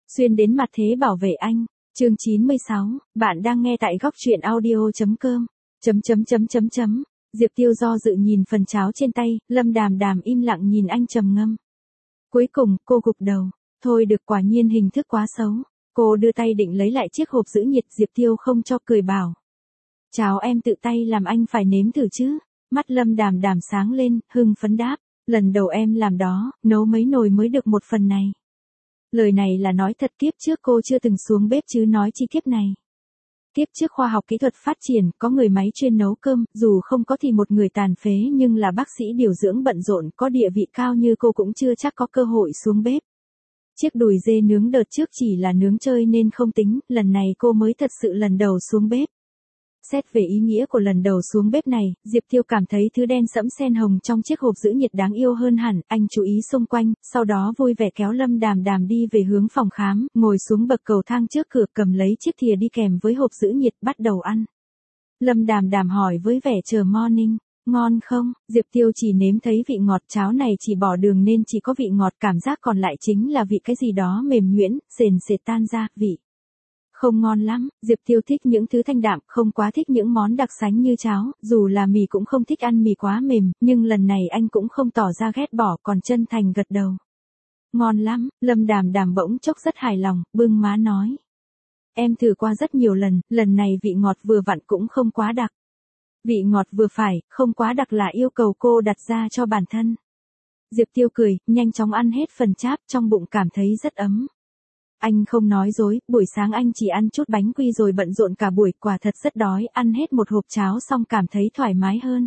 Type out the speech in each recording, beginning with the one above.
Xuyên đến mặt thế bảo vệ anh. Chương 96, bạn đang nghe tại góc truyện audio.com. Diệp Tiêu do dự nhìn phần cháo trên tay, Lâm Đàm Đàm im lặng nhìn anh trầm ngâm. Cuối cùng, cô gục đầu. Thôi được, quả nhiên hình thức quá xấu. Cô đưa tay định lấy lại chiếc hộp giữ nhiệt, Diệp Tiêu không cho, cười bảo. Cháo em tự tay làm, anh phải nếm thử chứ. Mắt Lâm Đàm Đàm sáng lên, hưng phấn đáp. Lần đầu em làm đó, nấu mấy nồi mới được một phần này. Lời này là nói thật, kiếp trước cô chưa từng xuống bếp chứ nói chi kiếp này. Kiếp trước khoa học kỹ thuật phát triển, có người máy chuyên nấu cơm, dù không có thì một người tàn phế nhưng là bác sĩ điều dưỡng bận rộn, có địa vị cao như cô cũng chưa chắc có cơ hội xuống bếp. Chiếc đùi dê nướng đợt trước chỉ là nướng chơi nên không tính, lần này cô mới thật sự lần đầu xuống bếp. Xét về ý nghĩa của lần đầu xuống bếp này, Diệp Tiêu cảm thấy thứ đen sẫm sen hồng trong chiếc hộp giữ nhiệt đáng yêu hơn hẳn, anh chú ý xung quanh, sau đó vui vẻ kéo Lâm Đàm Đàm đi về hướng phòng khám, ngồi xuống bậc cầu thang trước cửa, cầm lấy chiếc thìa đi kèm với hộp giữ nhiệt, bắt đầu ăn. Lâm Đàm Đàm hỏi với vẻ chờ morning, ngon không? Diệp Tiêu chỉ nếm thấy vị ngọt, cháo này chỉ bỏ đường nên chỉ có vị ngọt, cảm giác còn lại chính là vị cái gì đó mềm nhuyễn, sền sệt tan ra, vị không ngon lắm. Diệp Tiêu thích những thứ thanh đạm, không quá thích những món đặc sánh như cháo, dù là mì cũng không thích ăn mì quá mềm, nhưng lần này anh cũng không tỏ ra ghét bỏ, còn chân thành gật đầu. Ngon lắm. Lâm Đàm Đàm bỗng chốc rất hài lòng, bưng má nói. Em thử qua rất nhiều lần, lần này vị ngọt vừa vặn cũng không quá đặc. Vị ngọt vừa phải, không quá đặc là yêu cầu cô đặt ra cho bản thân. Diệp Tiêu cười, nhanh chóng ăn hết phần cháp, trong bụng cảm thấy rất ấm. Anh không nói dối, buổi sáng anh chỉ ăn chút bánh quy rồi bận rộn cả buổi, quả thật rất đói, ăn hết một hộp cháo xong cảm thấy thoải mái hơn.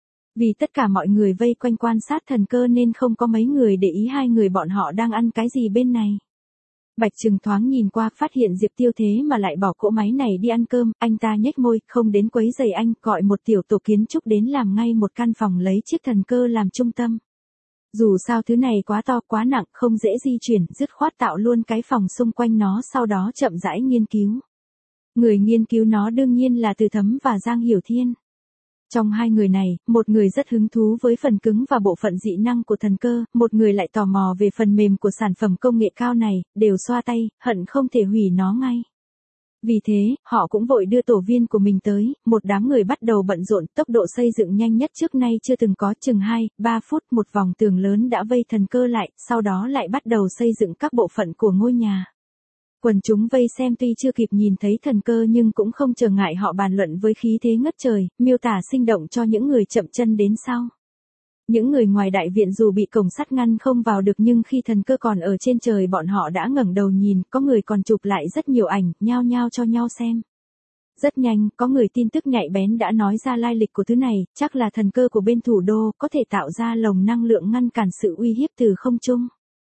Vì tất cả mọi người vây quanh quan sát thần cơ nên không có mấy người để ý hai người bọn họ đang ăn cái gì bên này. Bạch Trừng thoáng nhìn qua, phát hiện Diệp Tiêu thế mà lại bỏ cỗ máy này đi ăn cơm, anh ta nhếch môi, không đến quấy rầy anh, gọi một tiểu tổ kiến trúc đến làm ngay một căn phòng lấy chiếc thần cơ làm trung tâm. Dù sao thứ này quá to quá nặng, không dễ di chuyển, dứt khoát tạo luôn cái phòng xung quanh nó, sau đó chậm rãi nghiên cứu. Người nghiên cứu nó đương nhiên là Từ Thấm và Giang Hiểu Thiên. Trong hai người này, một người rất hứng thú với phần cứng và bộ phận dị năng của thần cơ, một người lại tò mò về phần mềm của sản phẩm công nghệ cao này, đều xoa tay, hận không thể hủy nó ngay. Vì thế, họ cũng vội đưa tổ viên của mình tới, một đám người bắt đầu bận rộn, tốc độ xây dựng nhanh nhất trước nay chưa từng có, chừng 2-3 phút một vòng tường lớn đã vây thần cơ lại, sau đó lại bắt đầu xây dựng các bộ phận của ngôi nhà. Quần chúng vây xem tuy chưa kịp nhìn thấy thần cơ nhưng cũng không trở ngại, họ bàn luận với khí thế ngất trời, miêu tả sinh động cho những người chậm chân đến sau. Những người ngoài đại viện dù bị cổng sắt ngăn không vào được nhưng khi thần cơ còn ở trên trời bọn họ đã ngẩng đầu nhìn, có người còn chụp lại rất nhiều ảnh, nhao nhao cho nhau xem. Rất nhanh, có người tin tức nhạy bén đã nói ra lai lịch của thứ này, chắc là thần cơ của bên thủ đô, có thể tạo ra lồng năng lượng ngăn cản sự uy hiếp từ không trung.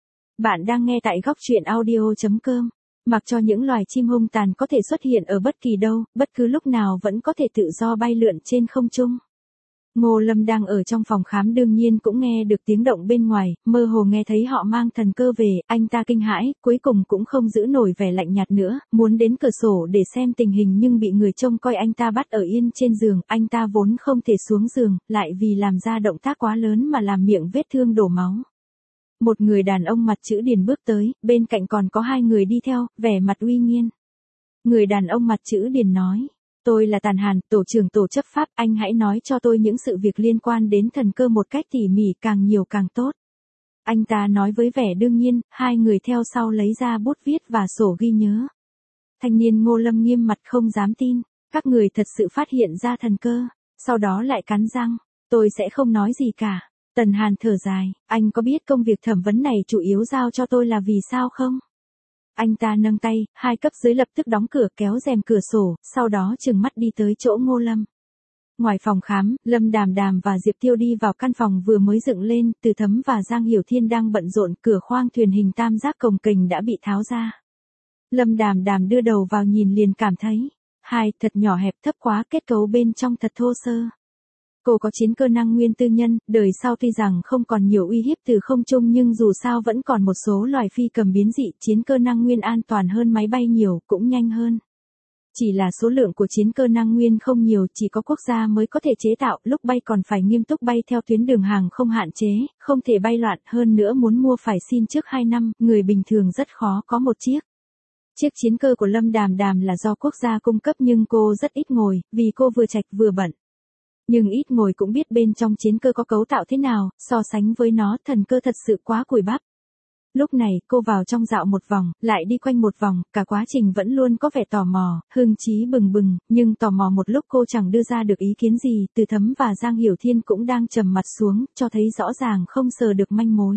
Bạn đang nghe tại góc truyện audio.com. Mặc cho những loài chim hung tàn có thể xuất hiện ở bất kỳ đâu, bất cứ lúc nào vẫn có thể tự do bay lượn trên không trung. Ngô Lâm đang ở trong phòng khám đương nhiên cũng nghe được tiếng động bên ngoài, mơ hồ nghe thấy họ mang thần cơ về, anh ta kinh hãi, cuối cùng cũng không giữ nổi vẻ lạnh nhạt nữa, muốn đến cửa sổ để xem tình hình nhưng bị người trông coi anh ta bắt ở yên trên giường, anh ta vốn không thể xuống giường, lại vì làm ra động tác quá lớn mà làm miệng vết thương đổ máu. Một người đàn ông mặt chữ Điền bước tới, bên cạnh còn có hai người đi theo, vẻ mặt uy nghiêm. Người đàn ông mặt chữ Điền nói. Tôi là Tàn Hàn, tổ trưởng tổ chấp pháp, anh hãy nói cho tôi những sự việc liên quan đến thần cơ một cách tỉ mỉ, càng nhiều càng tốt. Anh ta nói với vẻ đương nhiên, hai người theo sau lấy ra bút viết và sổ ghi nhớ. Thanh niên Ngô Lâm nghiêm mặt không dám tin, các người thật sự phát hiện ra thần cơ, sau đó lại cắn răng, tôi sẽ không nói gì cả. Tần Hàn thở dài, anh có biết công việc thẩm vấn này chủ yếu giao cho tôi là vì sao không? Anh ta nâng tay, hai cấp dưới lập tức đóng cửa, kéo rèm cửa sổ, sau đó trừng mắt đi tới chỗ Ngô Lâm. Ngoài phòng khám, Lâm Đàm Đàm và Diệp Tiêu đi vào căn phòng vừa mới dựng lên, Từ Thấm và Giang Hiểu Thiên đang bận rộn, cửa khoang thuyền hình tam giác cồng kềnh đã bị tháo ra. Lâm Đàm Đàm đưa đầu vào nhìn liền cảm thấy, thật nhỏ hẹp, thấp quá, kết cấu bên trong thật thô sơ. Cô có chiến cơ năng nguyên tư nhân, đời sau tuy rằng không còn nhiều uy hiếp từ không trung nhưng dù sao vẫn còn một số loài phi cầm biến dị, chiến cơ năng nguyên an toàn hơn máy bay nhiều, cũng nhanh hơn. Chỉ là số lượng của chiến cơ năng nguyên không nhiều, chỉ có quốc gia mới có thể chế tạo, lúc bay còn phải nghiêm túc bay theo tuyến đường hàng không hạn chế, không thể bay loạn, hơn nữa muốn mua phải xin trước 2 năm, người bình thường rất khó có một chiếc. Chiếc chiến cơ của Lâm Đàm Đàm là do quốc gia cung cấp nhưng cô rất ít ngồi, vì cô vừa trạch vừa bận. Nhưng ít ngồi cũng biết bên trong chiến cơ có cấu tạo thế nào, so sánh với nó thần cơ thật sự quá cùi bắp. Lúc này cô vào trong dạo một vòng, lại đi quanh một vòng, cả quá trình vẫn luôn có vẻ tò mò, hưng trí bừng bừng, nhưng tò mò một lúc cô chẳng đưa ra được ý kiến gì, Từ Thấm và Giang Hiểu Thiên cũng đang trầm mặt xuống, cho thấy rõ ràng không sờ được manh mối.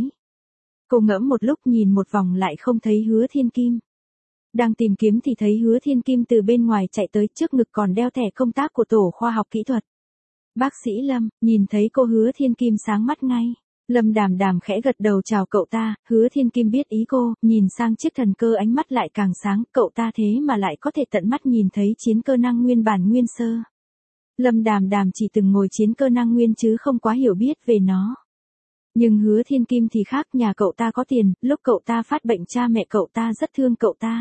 Cô ngẫm một lúc nhìn một vòng lại không thấy Hứa Thiên Kim. Đang tìm kiếm thì thấy Hứa Thiên Kim từ bên ngoài chạy tới, trước ngực còn đeo thẻ công tác của tổ khoa học kỹ thuật. Bác sĩ Lâm, nhìn thấy cô Hứa Thiên Kim sáng mắt ngay. Lâm Đàm Đàm khẽ gật đầu chào cậu ta, Hứa Thiên Kim biết ý cô, nhìn sang chiếc thần cơ ánh mắt lại càng sáng, cậu ta thế mà lại có thể tận mắt nhìn thấy chiến cơ năng nguyên bản nguyên sơ. Lâm Đàm Đàm chỉ từng ngồi chiến cơ năng nguyên chứ không quá hiểu biết về nó. Nhưng Hứa Thiên Kim thì khác, nhà cậu ta có tiền, lúc cậu ta phát bệnh cha mẹ cậu ta rất thương cậu ta.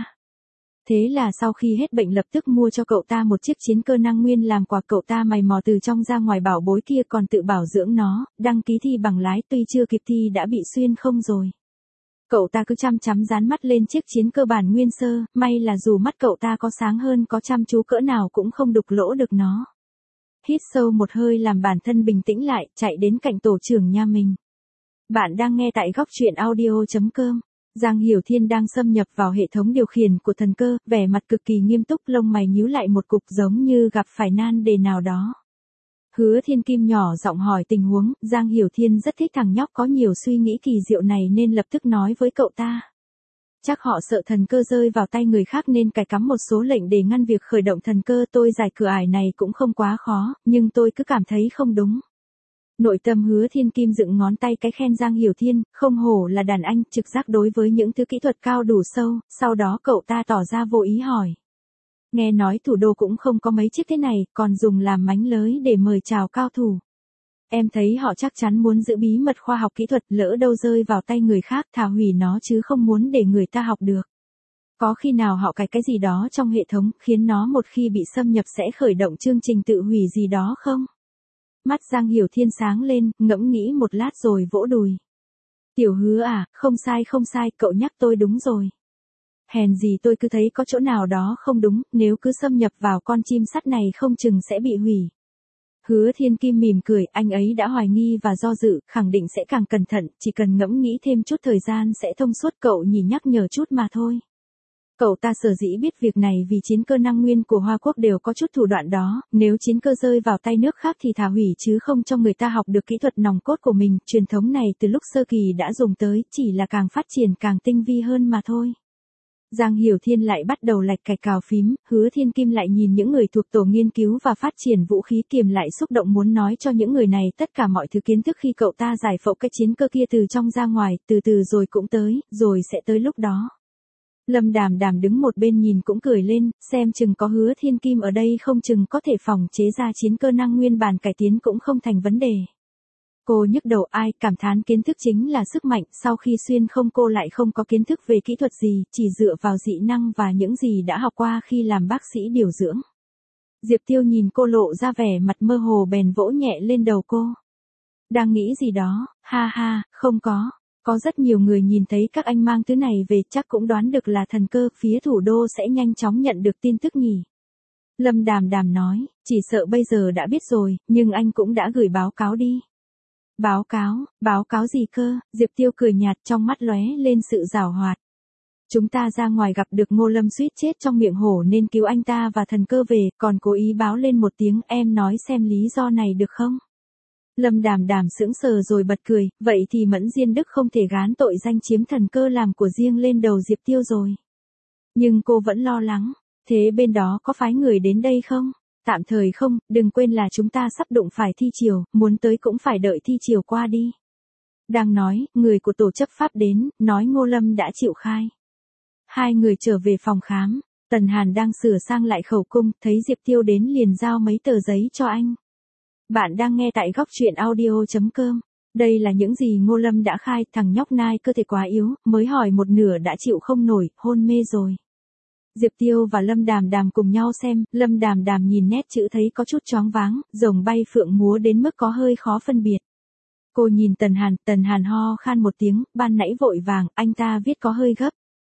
Thế là sau khi hết bệnh lập tức mua cho cậu ta một chiếc chiến cơ năng nguyên làm quà, cậu ta mày mò từ trong ra ngoài bảo bối kia còn tự bảo dưỡng nó, đăng ký thi bằng lái tuy chưa kịp thi đã bị xuyên không rồi. Cậu ta cứ chăm chăm dán mắt lên chiếc chiến cơ bản nguyên sơ, may là dù mắt cậu ta có sáng hơn có chăm chú cỡ nào cũng không đục lỗ được nó. Hít sâu một hơi làm bản thân bình tĩnh lại, chạy đến cạnh tổ trưởng nhà mình. Bạn đang nghe tại góc truyện audio.com. Giang Hiểu Thiên đang xâm nhập vào hệ thống điều khiển của thần cơ, vẻ mặt cực kỳ nghiêm túc, lông mày nhíu lại một cục giống như gặp phải nan đề nào đó. Hứa Thiên Kim nhỏ giọng hỏi tình huống, Giang Hiểu Thiên rất thích thằng nhóc có nhiều suy nghĩ kỳ diệu này nên lập tức nói với cậu ta. Chắc họ sợ thần cơ rơi vào tay người khác nên cài cắm một số lệnh để ngăn việc khởi động thần cơ, tôi giải cửa ải này cũng không quá khó, nhưng tôi cứ cảm thấy không đúng. Nội tâm Hứa Thiên Kim dựng ngón tay cái khen Giang Hiểu Thiên, không hổ là đàn anh, trực giác đối với những thứ kỹ thuật cao đủ sâu, sau đó cậu ta tỏ ra vô ý hỏi. Nghe nói thủ đô cũng không có mấy chiếc thế này, còn dùng làm mánh lới để mời chào cao thủ. Em thấy họ chắc chắn muốn giữ bí mật khoa học kỹ thuật, lỡ đâu rơi vào tay người khác thà hủy nó chứ không muốn để người ta học được. Có khi nào họ cài cái gì đó trong hệ thống, khiến nó một khi bị xâm nhập sẽ khởi động chương trình tự hủy gì đó không? Mắt Giang Hiểu Thiên sáng lên, ngẫm nghĩ một lát rồi vỗ đùi. Tiểu Hứa à, không sai, cậu nhắc tôi đúng rồi. Hèn gì tôi cứ thấy có chỗ nào đó không đúng, nếu cứ xâm nhập vào con chim sắt này không chừng sẽ bị hủy. Hứa Thiên Kim mỉm cười, anh ấy đã hoài nghi và do dự, khẳng định sẽ càng cẩn thận, chỉ cần ngẫm nghĩ thêm chút thời gian sẽ thông suốt, cậu nhìn nhắc nhở chút mà thôi. Cậu ta sở dĩ biết việc này vì chiến cơ năng nguyên của Hoa Quốc đều có chút thủ đoạn đó, nếu chiến cơ rơi vào tay nước khác thì thả hủy chứ không cho người ta học được kỹ thuật nòng cốt của mình, truyền thống này từ lúc sơ kỳ đã dùng tới, chỉ là càng phát triển càng tinh vi hơn mà thôi. Giang Hiểu Thiên lại bắt đầu lạch cạch cào phím, Hứa Thiên Kim lại nhìn những người thuộc tổ nghiên cứu và phát triển vũ khí, kiềm lại xúc động muốn nói cho những người này tất cả mọi thứ kiến thức khi cậu ta giải phẫu cái chiến cơ kia từ trong ra ngoài, từ từ rồi cũng tới, rồi sẽ tới lúc đó. Lâm Đàm Đàm đứng một bên nhìn cũng cười lên, xem chừng có Hứa Thiên Kim ở đây không chừng có thể phòng chế ra chiến cơ năng nguyên bản cải tiến cũng không thành vấn đề. Cô nhức đầu, ai cảm thán kiến thức chính là sức mạnh, sau khi xuyên không cô lại không có kiến thức về kỹ thuật gì, chỉ dựa vào dị năng và những gì đã học qua khi làm bác sĩ điều dưỡng. Diệp Tiêu nhìn cô lộ ra vẻ mặt mơ hồ bèn vỗ nhẹ lên đầu cô. Đang nghĩ gì đó, ha ha, không có. Có rất nhiều người nhìn thấy các anh mang thứ này về chắc cũng đoán được là thần cơ, phía thủ đô sẽ nhanh chóng nhận được tin tức nhỉ. Lâm Đàm Đàm nói, chỉ sợ bây giờ đã biết rồi, nhưng anh cũng đã gửi báo cáo đi. Báo cáo gì cơ? Diệp Tiêu cười nhạt trong mắt lóe lên sự giảo hoạt. Chúng ta ra ngoài gặp được Ngô Lâm suýt chết trong miệng hổ nên cứu anh ta và thần cơ về, còn cố ý báo lên một tiếng, em nói xem lý do này được không? Lâm Đàm Đàm sững sờ rồi bật cười, vậy thì Mẫn Diên Đức không thể gán tội danh chiếm thần cơ làm của riêng lên đầu Diệp Tiêu rồi. Nhưng cô vẫn lo lắng, thế bên đó có phái người đến đây không? Tạm thời không, đừng quên là chúng ta sắp đụng phải thi chiều, muốn tới cũng phải đợi thi chiều qua đi. Đang nói, người của tổ chấp pháp đến, nói Ngô Lâm đã chịu khai. Hai người trở về phòng khám, Tần Hàn đang sửa sang lại khẩu cung, thấy Diệp Tiêu đến liền giao mấy tờ giấy cho anh. Bạn đang nghe tại góc truyện audio.com. Đây là những gì Ngô Lâm đã khai, thằng nhóc nai cơ thể quá yếu, mới hỏi một nửa đã chịu không nổi, hôn mê rồi. Diệp Tiêu và Lâm Đàm Đàm cùng nhau xem, Lâm Đàm Đàm nhìn nét chữ thấy có chút choáng váng, rồng bay phượng múa đến mức có hơi khó phân biệt. Cô nhìn Tần Hàn ho khan một tiếng, ban nãy vội vàng, anh ta viết có hơi gấp.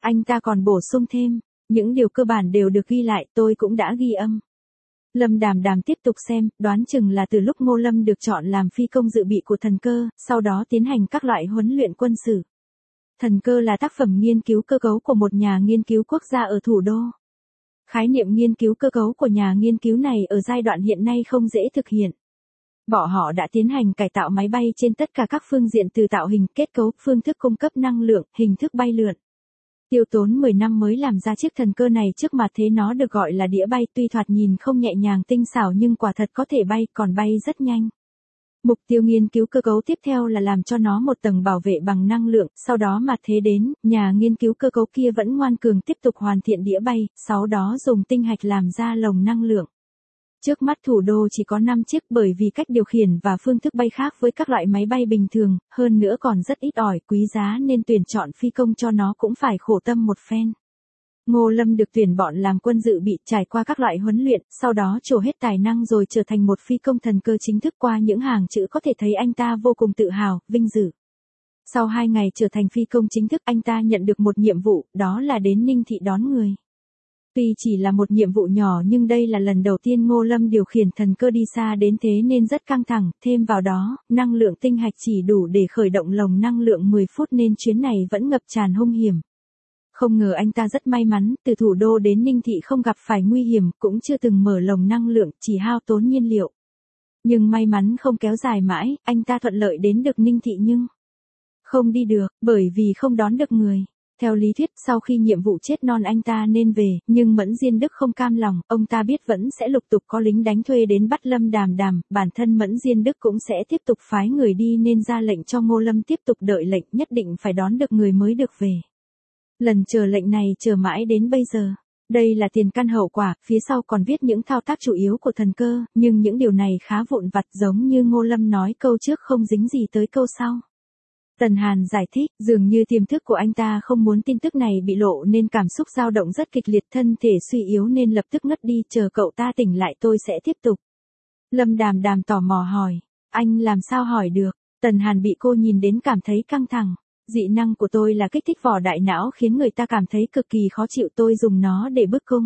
Anh ta còn bổ sung thêm, những điều cơ bản đều được ghi lại, tôi cũng đã ghi âm. Lâm Đàm Đàm tiếp tục xem, đoán chừng là từ lúc Ngô Lâm được chọn làm phi công dự bị của thần cơ, sau đó tiến hành các loại huấn luyện quân sự. Thần cơ là tác phẩm nghiên cứu cơ cấu của một nhà nghiên cứu quốc gia ở thủ đô. Khái niệm nghiên cứu cơ cấu của nhà nghiên cứu này ở giai đoạn hiện nay không dễ thực hiện. Bọn họ đã tiến hành cải tạo máy bay trên tất cả các phương diện từ tạo hình, kết cấu, phương thức cung cấp năng lượng, hình thức bay lượn. Tiêu tốn 10 năm mới làm ra chiếc thần cơ này, trước mặt thế nó được gọi là đĩa bay, tuy thoạt nhìn không nhẹ nhàng tinh xảo nhưng quả thật có thể bay, còn bay rất nhanh. Mục tiêu nghiên cứu cơ cấu tiếp theo là làm cho nó một tầng bảo vệ bằng năng lượng, sau đó mặt thế đến, nhà nghiên cứu cơ cấu kia vẫn ngoan cường tiếp tục hoàn thiện đĩa bay, sau đó dùng tinh hạch làm ra lồng năng lượng. Trước mắt thủ đô chỉ có 5 chiếc bởi vì cách điều khiển và phương thức bay khác với các loại máy bay bình thường, hơn nữa còn rất ít ỏi, quý giá nên tuyển chọn phi công cho nó cũng phải khổ tâm một phen. Ngô Lâm được tuyển bọn làm quân dự bị, trải qua các loại huấn luyện, sau đó trổ hết tài năng rồi trở thành một phi công thần cơ chính thức. Qua những hàng chữ có thể thấy anh ta vô cùng tự hào, vinh dự. Sau 2 ngày trở thành phi công chính thức, anh ta nhận được một nhiệm vụ, đó là đến Ninh Thị đón người. Tuy chỉ là một nhiệm vụ nhỏ nhưng đây là lần đầu tiên Ngô Lâm điều khiển thần cơ đi xa đến thế nên rất căng thẳng, thêm vào đó, năng lượng tinh hạch chỉ đủ để khởi động lồng năng lượng 10 phút nên chuyến này vẫn ngập tràn hung hiểm. Không ngờ anh ta rất may mắn, từ thủ đô đến Ninh Thị không gặp phải nguy hiểm, cũng chưa từng mở lồng năng lượng, chỉ hao tốn nhiên liệu. Nhưng may mắn không kéo dài mãi, anh ta thuận lợi đến được Ninh Thị nhưng không đi được, bởi vì không đón được người. Theo lý thuyết, sau khi nhiệm vụ chết non anh ta nên về, nhưng Mẫn Diên Đức không cam lòng, ông ta biết vẫn sẽ lục tục có lính đánh thuê đến bắt Lâm Đàm Đàm, bản thân Mẫn Diên Đức cũng sẽ tiếp tục phái người đi nên ra lệnh cho Ngô Lâm tiếp tục đợi lệnh, nhất định phải đón được người mới được về. Lần chờ lệnh này chờ mãi đến bây giờ. Đây là tiền căn hậu quả, phía sau còn viết những thao tác chủ yếu của thần cơ, nhưng những điều này khá vụn vặt, giống như Ngô Lâm nói câu trước không dính gì tới câu sau. Tần Hàn giải thích, dường như tiềm thức của anh ta không muốn tin tức này bị lộ nên cảm xúc dao động rất kịch liệt, thân thể suy yếu nên lập tức ngất đi, chờ cậu ta tỉnh lại tôi sẽ tiếp tục. Lâm Đàm Đàm tò mò hỏi, anh làm sao hỏi được? Tần Hàn bị cô nhìn đến cảm thấy căng thẳng. Dị năng của tôi là kích thích vỏ đại não khiến người ta cảm thấy cực kỳ khó chịu, tôi dùng nó để bức cung.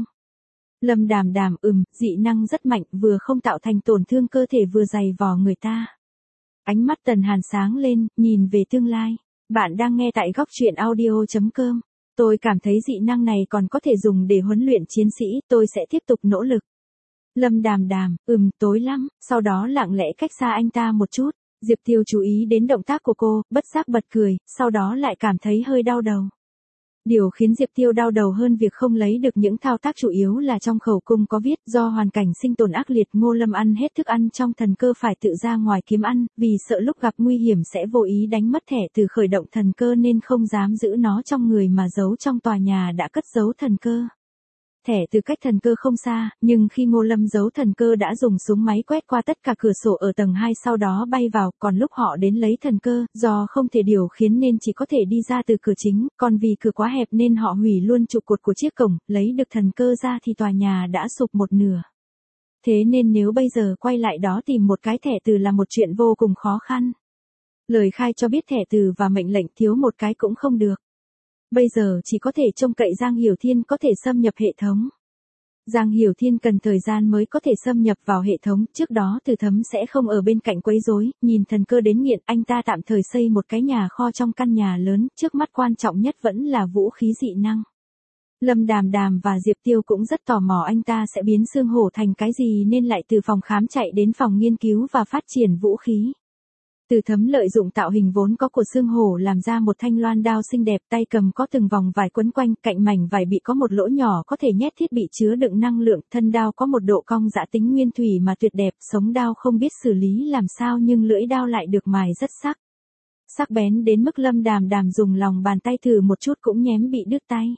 Lâm Đàm Đàm, dị năng rất mạnh, vừa không tạo thành tổn thương cơ thể vừa dày vò người ta. Ánh mắt Tần Hàn sáng lên, nhìn về tương lai. Bạn đang nghe tại góc truyện audio.com. Tôi cảm thấy dị năng này còn có thể dùng để huấn luyện chiến sĩ, tôi sẽ tiếp tục nỗ lực. Lâm Đàm Đàm, tối lắm, sau đó lặng lẽ cách xa anh ta một chút. Diệp Tiêu chú ý đến động tác của cô, bất giác bật cười, sau đó lại cảm thấy hơi đau đầu. Điều khiến Diệp Tiêu đau đầu hơn việc không lấy được những thao tác chủ yếu là trong khẩu cung có viết do hoàn cảnh sinh tồn ác liệt, Ngô Lâm ăn hết thức ăn trong thần cơ phải tự ra ngoài kiếm ăn, vì sợ lúc gặp nguy hiểm sẽ vô ý đánh mất thẻ từ khởi động thần cơ nên không dám giữ nó trong người mà giấu trong tòa nhà đã cất giấu thần cơ. Thẻ từ cách thần cơ không xa, nhưng khi Ngô Lâm giấu thần cơ đã dùng súng máy quét qua tất cả cửa sổ ở tầng 2 sau đó bay vào, còn lúc họ đến lấy thần cơ, do không thể điều khiển nên chỉ có thể đi ra từ cửa chính, còn vì cửa quá hẹp nên họ hủy luôn trụ cột của chiếc cổng, lấy được thần cơ ra thì tòa nhà đã sụp một nửa. Thế nên nếu bây giờ quay lại đó tìm một cái thẻ từ là một chuyện vô cùng khó khăn. Lời khai cho biết thẻ từ và mệnh lệnh thiếu một cái cũng không được. Bây giờ chỉ có thể trông cậy Giang Hiểu Thiên có thể xâm nhập hệ thống. Giang Hiểu Thiên cần thời gian mới có thể xâm nhập vào hệ thống, trước đó Từ Thấm sẽ không ở bên cạnh quấy rối, nhìn thần cơ đến nghiện, anh ta tạm thời xây một cái nhà kho trong căn nhà lớn, trước mắt quan trọng nhất vẫn là vũ khí dị năng. Lâm Đàm Đàm và Diệp Tiêu cũng rất tò mò anh ta sẽ biến xương hổ thành cái gì nên lại từ phòng khám chạy đến phòng nghiên cứu và phát triển vũ khí. Từ Thấm lợi dụng tạo hình vốn có của xương hổ làm ra một thanh loan đao xinh đẹp, tay cầm có từng vòng vải quấn quanh, cạnh mảnh vải bị có một lỗ nhỏ có thể nhét thiết bị chứa đựng năng lượng, thân đao có một độ cong giã tính nguyên thủy mà tuyệt đẹp, sống đao không biết xử lý làm sao nhưng lưỡi đao lại được mài rất sắc. Sắc bén đến mức Lâm Đàm Đàm dùng lòng bàn tay thử một chút cũng nhém bị đứt tay.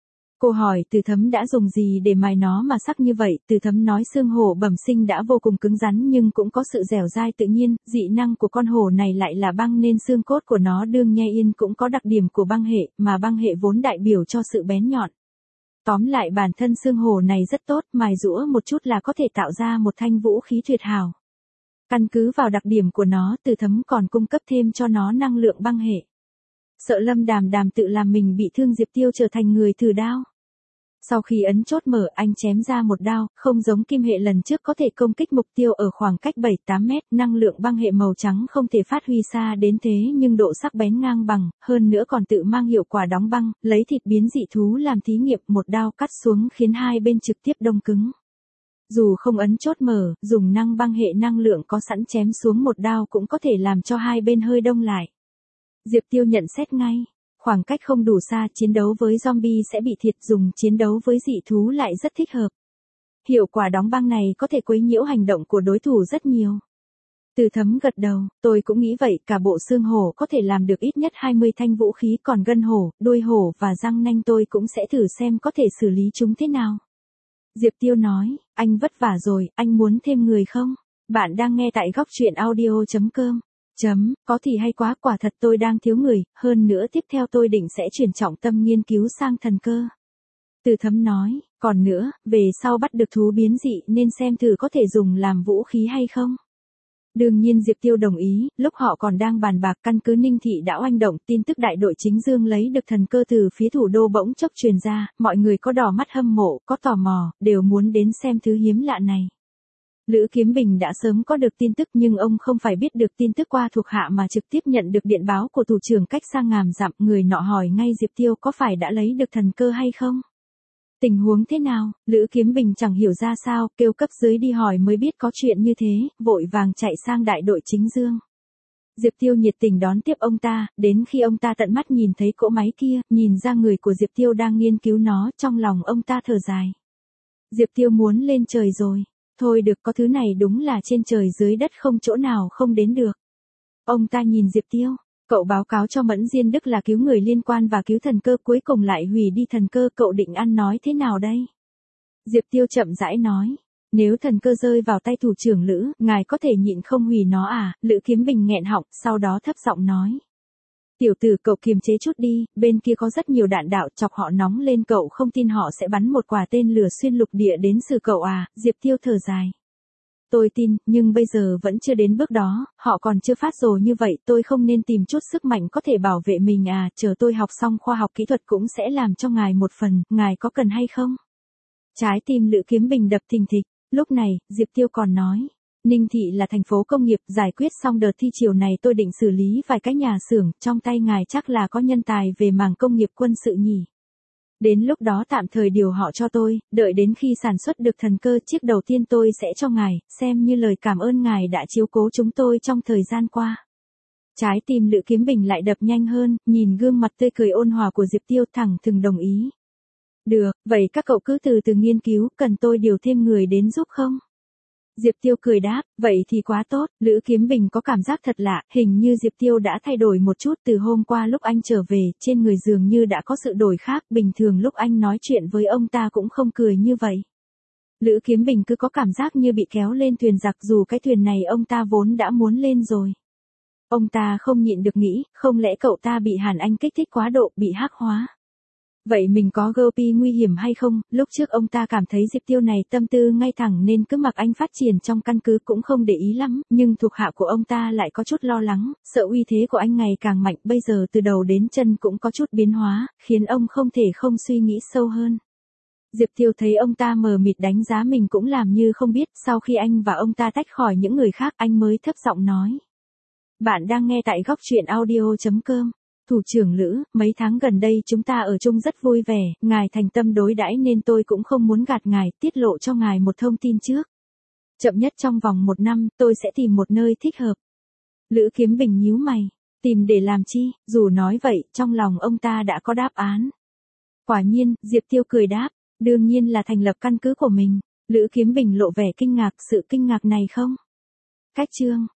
Cô hỏi Từ Thấm đã dùng gì để mài nó mà sắc như vậy, Từ Thấm nói xương hổ bẩm sinh đã vô cùng cứng rắn nhưng cũng có sự dẻo dai tự nhiên, dị năng của con hổ này lại là băng nên xương cốt của nó đương nhe yên cũng có đặc điểm của băng hệ, mà băng hệ vốn đại biểu cho sự bén nhọn. Tóm lại bản thân xương hổ này rất tốt, mài rũa một chút là có thể tạo ra một thanh vũ khí tuyệt hảo. Căn cứ vào đặc điểm của nó, Từ Thấm còn cung cấp thêm cho nó năng lượng băng hệ. sợ Lâm Đàm Đàm tự làm mình bị thương Diệp Tiêu trở thành người thử đao. Sau khi ấn chốt mở, anh chém ra một đao, không giống kim hệ lần trước có thể công kích mục tiêu ở khoảng cách 7-8 mét, năng lượng băng hệ màu trắng không thể phát huy xa đến thế nhưng độ sắc bén ngang bằng, hơn nữa còn tự mang hiệu quả đóng băng, lấy thịt biến dị thú làm thí nghiệm, một đao cắt xuống khiến hai bên trực tiếp đông cứng. Dù không ấn chốt mở, dùng năng băng hệ năng lượng có sẵn chém xuống một đao cũng có thể làm cho hai bên hơi đông lại. Diệp Tiêu nhận xét ngay. Khoảng cách không đủ xa, chiến đấu với zombie sẽ bị thiệt, dùng chiến đấu với dị thú lại rất thích hợp. Hiệu quả đóng băng này có thể quấy nhiễu hành động của đối thủ rất nhiều. Từ Thấm gật đầu, tôi cũng nghĩ vậy, cả bộ xương hổ có thể làm được ít nhất 20 thanh vũ khí, còn gân hổ, đuôi hổ và răng nanh tôi cũng sẽ thử xem có thể xử lý chúng thế nào. Diệp Tiêu nói, anh vất vả rồi, anh muốn thêm người không? Bạn đang nghe tại góc truyện audio.com. Có thì hay quá, quả thật tôi đang thiếu người, hơn nữa tiếp theo tôi định sẽ chuyển trọng tâm nghiên cứu sang thần cơ. Từ Thấm nói, còn nữa, về sau bắt được thú biến dị nên xem thử có thể dùng làm vũ khí hay không. Đương nhiên Diệp Tiêu đồng ý, lúc họ còn đang bàn bạc căn cứ Ninh Thị đã oanh động, tin tức đại đội chính Dương lấy được thần cơ từ phía thủ đô bỗng chốc truyền ra, mọi người có đỏ mắt hâm mộ, có tò mò, đều muốn đến xem thứ hiếm lạ này. Lữ Kiếm Bình đã sớm có được tin tức nhưng ông không phải biết được tin tức qua thuộc hạ mà trực tiếp nhận được điện báo của thủ trưởng cách xa ngàn dặm, người nọ hỏi ngay Diệp Tiêu có phải đã lấy được thần cơ hay không? Tình huống thế nào? Lữ Kiếm Bình chẳng hiểu ra sao, kêu cấp dưới đi hỏi mới biết có chuyện như thế, vội vàng chạy sang đại đội chính Dương. Diệp Tiêu nhiệt tình đón tiếp ông ta, đến khi ông ta tận mắt nhìn thấy cỗ máy kia, nhìn ra người của Diệp Tiêu đang nghiên cứu nó, trong lòng ông ta thở dài. Diệp Tiêu muốn lên trời rồi. Thôi được, có thứ này đúng là trên trời dưới đất không chỗ nào không đến được. Ông ta nhìn Diệp Tiêu, cậu báo cáo cho Mẫn Diên Đức là cứu người liên quan và cứu thần cơ, cuối cùng lại hủy đi thần cơ, cậu định ăn nói thế nào đây? Diệp Tiêu chậm rãi nói, nếu thần cơ rơi vào tay thủ trưởng Lữ, ngài có thể nhịn không hủy nó à? Lữ Kiếm Bình nghẹn họng, sau đó thấp giọng nói. Tiểu tử, cậu kiềm chế chút đi, bên kia có rất nhiều đạn đạo, chọc họ nóng lên, cậu không tin họ sẽ bắn một quả tên lửa xuyên lục địa đến xử cậu à? Diệp Tiêu thở dài. Tôi tin, nhưng bây giờ vẫn chưa đến bước đó, họ còn chưa phát rồ như vậy, tôi không nên tìm chút sức mạnh có thể bảo vệ mình à? Chờ tôi học xong khoa học kỹ thuật cũng sẽ làm cho ngài một phần, ngài có cần hay không? Trái tim Lữ Kiếm Bình đập thình thịch, lúc này, Diệp Tiêu còn nói. Ninh Thị là thành phố công nghiệp, giải quyết xong đợt thi chiều này tôi định xử lý vài cái nhà xưởng, trong tay ngài chắc là có nhân tài về mảng công nghiệp quân sự nhỉ. Đến lúc đó tạm thời điều họ cho tôi, đợi đến khi sản xuất được thần cơ chiếc đầu tiên tôi sẽ cho ngài, xem như lời cảm ơn ngài đã chiếu cố chúng tôi trong thời gian qua. Trái tim Lữ Kiếm Bình lại đập nhanh hơn, nhìn gương mặt tươi cười ôn hòa của Diệp Tiêu thẳng thừng đồng ý. Được, vậy các cậu cứ từ từ nghiên cứu, cần tôi điều thêm người đến giúp không? Diệp Tiêu cười đáp, vậy thì quá tốt. Lữ Kiếm Bình có cảm giác thật lạ, hình như Diệp Tiêu đã thay đổi một chút từ hôm qua lúc anh trở về, trên người dường như đã có sự đổi khác, bình thường lúc anh nói chuyện với ông ta cũng không cười như vậy. Lữ Kiếm Bình cứ có cảm giác như bị kéo lên thuyền giặc, dù cái thuyền này ông ta vốn đã muốn lên rồi. Ông ta không nhịn được nghĩ, không lẽ cậu ta bị Hàn Anh kích thích quá độ, bị hắc hóa. Vậy mình có GOP nguy hiểm hay không? Lúc trước ông ta cảm thấy Diệp Tiêu này tâm tư ngay thẳng nên cứ mặc anh phát triển trong căn cứ cũng không để ý lắm, nhưng thuộc hạ của ông ta lại có chút lo lắng, sợ uy thế của anh ngày càng mạnh, bây giờ từ đầu đến chân cũng có chút biến hóa, khiến ông không thể không suy nghĩ sâu hơn. Diệp Tiêu thấy ông ta mờ mịt đánh giá mình cũng làm như không biết, sau khi anh và ông ta tách khỏi những người khác anh mới thấp giọng nói. Bạn đang nghe tại góc truyện audio.com. Thủ trưởng Lữ, mấy tháng gần đây chúng ta ở chung rất vui vẻ, ngài thành tâm đối đãi nên tôi cũng không muốn gạt ngài, tiết lộ cho ngài một thông tin trước. Chậm nhất trong vòng 1 năm, tôi sẽ tìm một nơi thích hợp. Lữ Kiếm Bình nhíu mày, tìm để làm chi? Dù nói vậy, trong lòng ông ta đã có đáp án. Quả nhiên, Diệp Tiêu cười đáp, đương nhiên là thành lập căn cứ của mình. Lữ Kiếm Bình lộ vẻ kinh ngạc, sự kinh ngạc này không? Cách chương